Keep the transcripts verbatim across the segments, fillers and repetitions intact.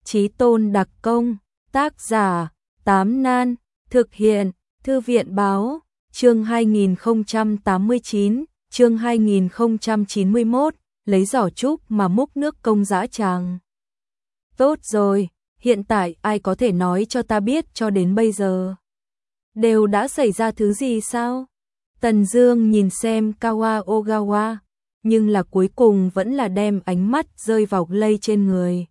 Chí tôn đặc công, tác giả, Tám Nan, thực hiện, Thư viện báo, chương hai nghìn không trăm tám mươi chín, chương hai nghìn không trăm chín mươi mốt, lấy giỏ trúc mà múc nước công dã tràng. Tốt rồi, hiện tại ai có thể nói cho ta biết cho đến bây giờ đều đã xảy ra thứ gì sao? Tần Dương nhìn xem Kawa Ogawa, nhưng là cuối cùng vẫn là đem ánh mắt rơi vào Glay trên người.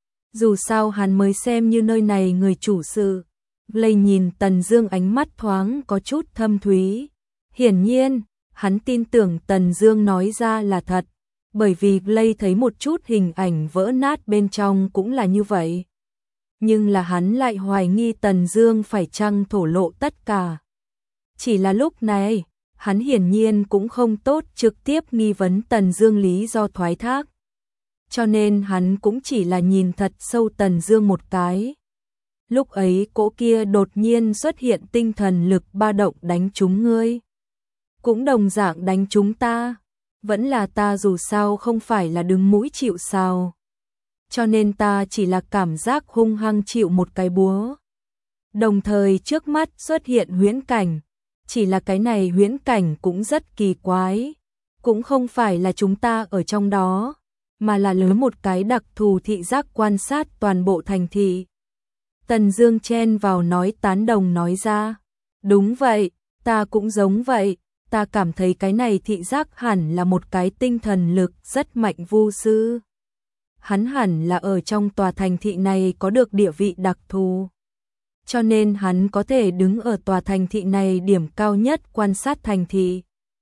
Dù sao hắn mới xem như nơi này người chủ sự. Glay nhìn Tần Dương ánh mắt thoáng có chút thâm thúy. Hiển nhiên, hắn tin tưởng Tần Dương nói ra là thật, bởi vì Glay thấy một chút hình ảnh vỡ nát bên trong cũng là như vậy. Nhưng là hắn lại hoài nghi Tần Dương phải chăng thổ lộ tất cả. Chỉ là lúc này, hắn hiển nhiên cũng không tốt trực tiếp nghi vấn Tần Dương lý do thoái thác. Cho nên hắn cũng chỉ là nhìn thật sâu Tần Dương một cái. Lúc ấy cỗ kia đột nhiên xuất hiện tinh thần lực ba động đánh trúng ngươi. Cũng đồng dạng đánh chúng ta. Vẫn là ta dù sao không phải là đứng mũi chịu sào. Cho nên ta chỉ là cảm giác hung hăng chịu một cái búa. Đồng thời trước mắt xuất hiện huyễn cảnh. Chỉ là cái này huyễn cảnh cũng rất kỳ quái. Cũng không phải là chúng ta ở trong đó, mà là lấy một cái đặc thù thị giác quan sát toàn bộ thành thị. Tần Dương chen vào nói tán đồng nói ra. Đúng vậy, ta cũng giống vậy. Ta cảm thấy cái này thị giác hẳn là một cái tinh thần lực rất mạnh vu sư. Hắn hẳn là ở trong tòa thành thị này có được địa vị đặc thù. Cho nên hắn có thể đứng ở tòa thành thị này điểm cao nhất quan sát thành thị.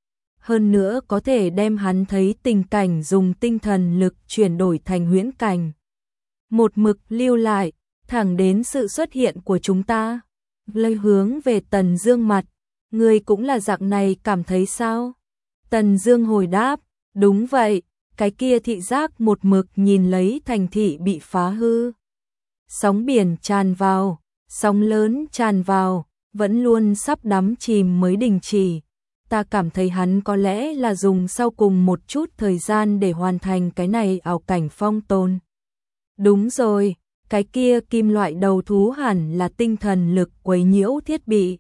Hơn nữa có thể đem hắn thấy tình cảnh dùng tinh thần lực chuyển đổi thành huyễn cảnh. Một mực lưu lại, thẳng đến sự xuất hiện của chúng ta. Lây hướng về Tần Dương mặt. Ngươi cũng là dạng này cảm thấy sao? Tần Dương hồi đáp, đúng vậy, cái kia thị giác một mực nhìn lấy thành thị bị phá hư. Sóng biển tràn vào, sóng lớn tràn vào, vẫn luôn sắp đắm chìm mới đình chỉ. Ta cảm thấy hắn có lẽ là dùng sau cùng một chút thời gian để hoàn thành cái này ảo cảnh phong tồn. Đúng rồi, cái kia kim loại đầu thú hẳn là tinh thần lực quấy nhiễu thiết bị.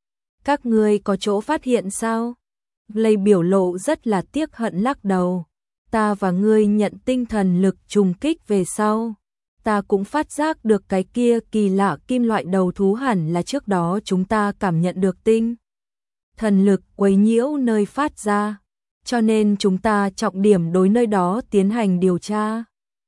Các ngươi có chỗ phát hiện sao? Glay biểu lộ rất là tiếc hận lắc đầu. Ta và ngươi nhận tinh thần lực trùng kích về sau. Ta cũng phát giác được cái kia kỳ lạ kim loại đầu thú hẳn là trước đó chúng ta cảm nhận được tinh thần lực quấy nhiễu nơi phát ra. Cho nên chúng ta trọng điểm đối nơi đó tiến hành điều tra.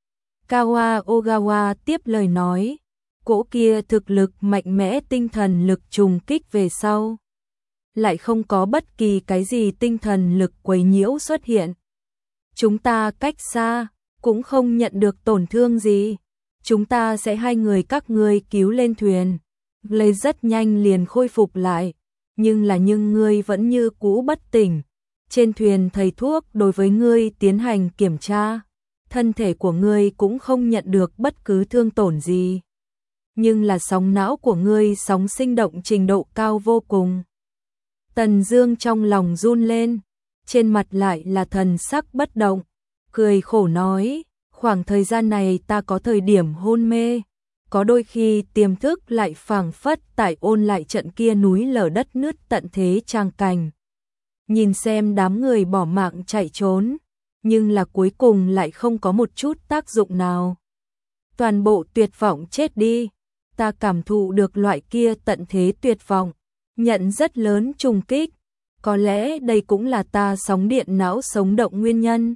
Kawa Ogawa tiếp lời nói. Cỗ kia thực lực mạnh mẽ tinh thần lực trùng kích về sau. Lại không có bất kỳ cái gì tinh thần lực quấy nhiễu xuất hiện. Chúng ta cách xa, cũng không nhận được tổn thương gì. Chúng ta sẽ hai người các ngươi cứu lên thuyền. Glay rất nhanh liền khôi phục lại. Nhưng là nhưng ngươi vẫn như cũ bất tỉnh. Trên thuyền thầy thuốc đối với ngươi tiến hành kiểm tra. Thân thể của ngươi cũng không nhận được bất cứ thương tổn gì. Nhưng là sóng não của ngươi sóng sinh động trình độ cao vô cùng. Tần Dương trong lòng run lên, trên mặt lại là thần sắc bất động, cười khổ nói, khoảng thời gian này ta có thời điểm hôn mê, có đôi khi tiềm thức lại phảng phất tại ôn lại trận kia núi lở đất nứt tận thế trang cảnh. Nhìn xem đám người bỏ mạng chạy trốn, nhưng là cuối cùng lại không có một chút tác dụng nào. Toàn bộ tuyệt vọng chết đi, ta cảm thụ được loại kia tận thế tuyệt vọng. Nhận rất lớn trùng kích, có lẽ đây cũng là ta sóng điện não sống động nguyên nhân.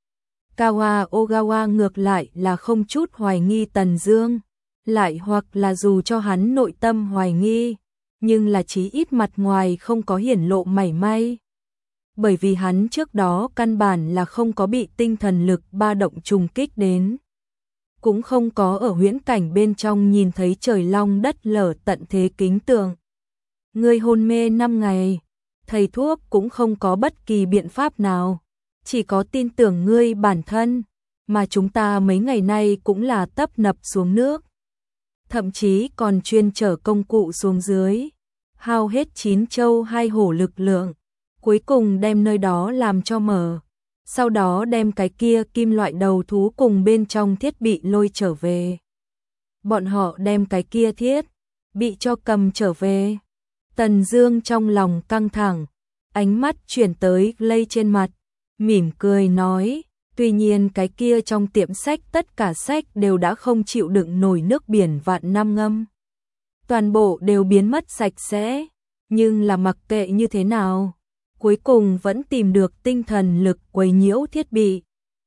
Kawa Ogawa ngược lại là không chút hoài nghi Tần Dương, lại hoặc là dù cho hắn nội tâm hoài nghi, nhưng là chí ít mặt ngoài không có hiển lộ mảy may. Bởi vì hắn trước đó căn bản là không có bị tinh thần lực ba động trùng kích đến. Cũng không có ở huyễn cảnh bên trong nhìn thấy trời long đất lở tận thế kính tượng. Ngươi hôn mê năm ngày, thầy thuốc cũng không có bất kỳ biện pháp nào, chỉ có tin tưởng ngươi bản thân, mà chúng ta mấy ngày nay cũng là tấp nập xuống nước. Thậm chí còn chuyên chở công cụ xuống dưới, hao hết chín châu hai hổ lực lượng, cuối cùng đem nơi đó làm cho mở, sau đó đem cái kia kim loại đầu thú cùng bên trong thiết bị lôi trở về. bọn họ đem cái kia thiết bị cho cầm trở về. Tần Dương trong lòng căng thẳng, ánh mắt chuyển tới Lây trên mặt, mỉm cười nói, tuy nhiên cái kia trong tiệm sách tất cả sách đều đã không chịu đựng nổi nước biển vạn năm ngâm. Toàn bộ đều biến mất sạch sẽ, nhưng là mặc kệ như thế nào, cuối cùng vẫn tìm được tinh thần lực quấy nhiễu thiết bị.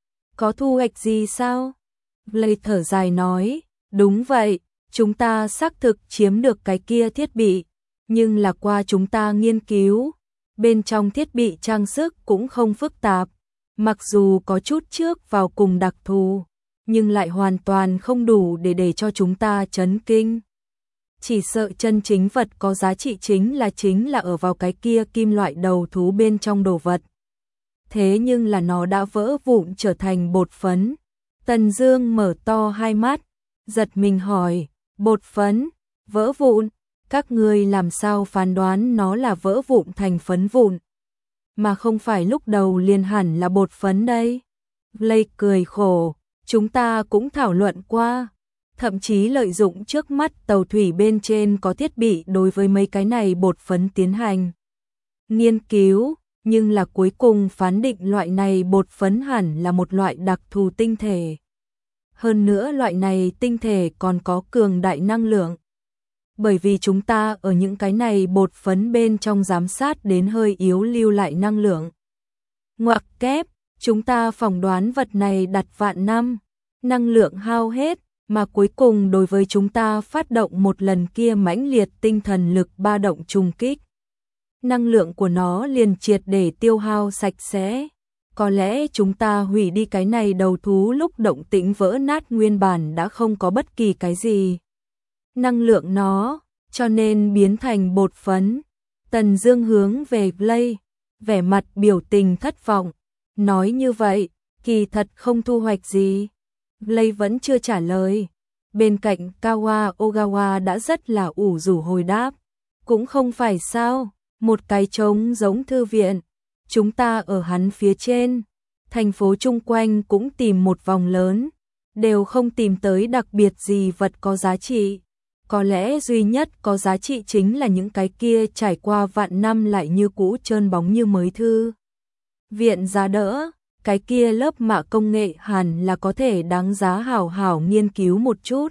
Có thu hoạch gì sao? Lây thở dài nói, đúng vậy, chúng ta xác thực chiếm được cái kia thiết bị, nhưng là qua chúng ta nghiên cứu, bên trong thiết bị trang sức cũng không phức tạp, mặc dù có chút trước vào cùng đặc thù, nhưng lại hoàn toàn không đủ để để cho chúng ta chấn kinh. Chỉ sợ chân chính vật có giá trị chính là chính là ở vào cái kia kim loại đầu thú bên trong đồ vật. Thế nhưng là nó đã vỡ vụn trở thành bột phấn. Tần Dương mở to hai mắt, giật mình hỏi, bột phấn, vỡ vụn, các ngươi làm sao phán đoán nó là vỡ vụn thành phấn vụn, mà không phải lúc đầu liền hẳn là bột phấn đây? Lây cười khổ, chúng ta cũng thảo luận qua, thậm chí lợi dụng trước mắt tàu thủy bên trên có thiết bị đối với mấy cái này bột phấn tiến hành nghiên cứu, nhưng là cuối cùng phán định loại này bột phấn hẳn là một loại đặc thù tinh thể. Hơn nữa loại này tinh thể còn có cường đại năng lượng. Bởi vì chúng ta ở những cái này bột phấn bên trong giám sát đến hơi yếu lưu lại năng lượng. Ngoặc kép, chúng ta phỏng đoán vật này đặt vạn năm, năng lượng hao hết, mà cuối cùng đối với chúng ta phát động một lần kia mãnh liệt tinh thần lực ba động trùng kích. Năng lượng của nó liền triệt để tiêu hao sạch sẽ. Có lẽ chúng ta hủy đi cái này đầu thú lúc động tĩnh vỡ nát nguyên bản đã không có bất kỳ cái gì năng lượng nó, cho nên biến thành bột phấn. Tần Dương hướng về Lây, vẻ mặt biểu tình thất vọng, nói như vậy, kỳ thật không thu hoạch gì. Lây vẫn chưa trả lời. Bên cạnh Kawa Ogawa đã rất là ủ rũ hồi đáp, cũng không phải sao, một cái trống giống thư viện, chúng ta ở hắn phía trên, thành phố chung quanh cũng tìm một vòng lớn, đều không tìm tới đặc biệt gì vật có giá trị. Có lẽ duy nhất có giá trị chính là những cái kia trải qua vạn năm lại như cũ trơn bóng như mới thư viện giá đỡ, cái kia lớp mạ công nghệ hẳn là có thể đáng giá hảo hảo nghiên cứu một chút.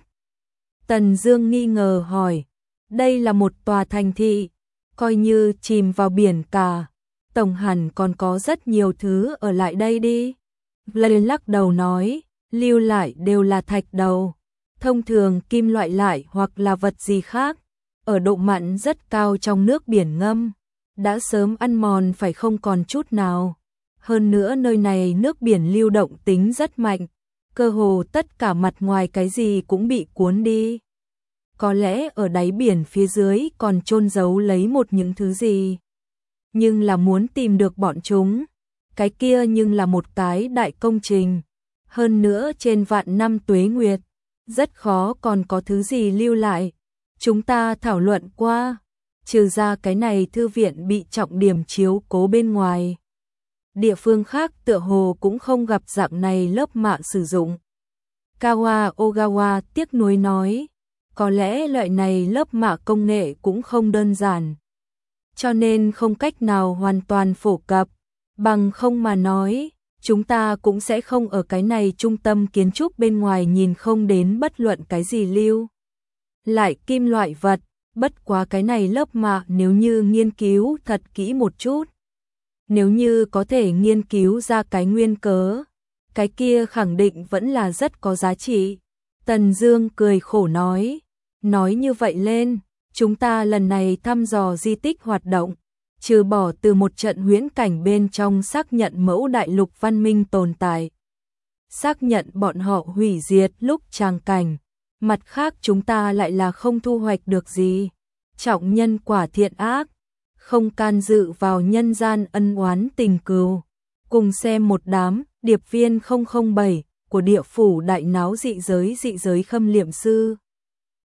Tần Dương nghi ngờ hỏi, đây là một tòa thành thị, coi như chìm vào biển cả, tổng hẳn còn có rất nhiều thứ ở lại đây đi. Lây lắc đầu nói, lưu lại đều là thạch đầu, thông thường kim loại lại hoặc là vật gì khác, ở độ mặn rất cao trong nước biển ngâm, đã sớm ăn mòn phải không còn chút nào. Hơn nữa nơi này nước biển lưu động tính rất mạnh, cơ hồ tất cả mặt ngoài cái gì cũng bị cuốn đi. Có lẽ ở đáy biển phía dưới còn chôn giấu lấy một những thứ gì. Nhưng là muốn tìm được bọn chúng, cái kia nhưng là một cái đại công trình. Hơn nữa trên vạn năm tuế nguyệt, rất khó còn có thứ gì lưu lại. Chúng ta thảo luận qua, trừ ra cái này thư viện bị trọng điểm chiếu cố bên ngoài. Địa phương khác tựa hồ cũng không gặp dạng này lớp mạ sử dụng. Kawa Ogawa tiếc nuối nói, có lẽ loại này lớp mạ công nghệ cũng không đơn giản, cho nên không cách nào hoàn toàn phổ cập, bằng không mà nói, chúng ta cũng sẽ không ở cái này trung tâm kiến trúc bên ngoài nhìn không đến bất luận cái gì lưu lại kim loại vật, bất quá cái này lớp mạ nếu như nghiên cứu thật kỹ một chút, nếu như có thể nghiên cứu ra cái nguyên cớ, cái kia khẳng định vẫn là rất có giá trị. Tần Dương cười khổ nói, nói như vậy lên, chúng ta lần này thăm dò di tích hoạt động, trừ bỏ từ một trận huyễn cảnh bên trong xác nhận mẫu đại lục văn minh tồn tại, xác nhận bọn họ hủy diệt lúc tràng cảnh, mặt khác chúng ta lại là không thu hoạch được gì. Trọng nhân quả thiện ác, không can dự vào nhân gian ân oán tình cừu. Cùng xem một đám điệp viên không không bảy của địa phủ đại náo dị giới dị giới khâm liệm sư.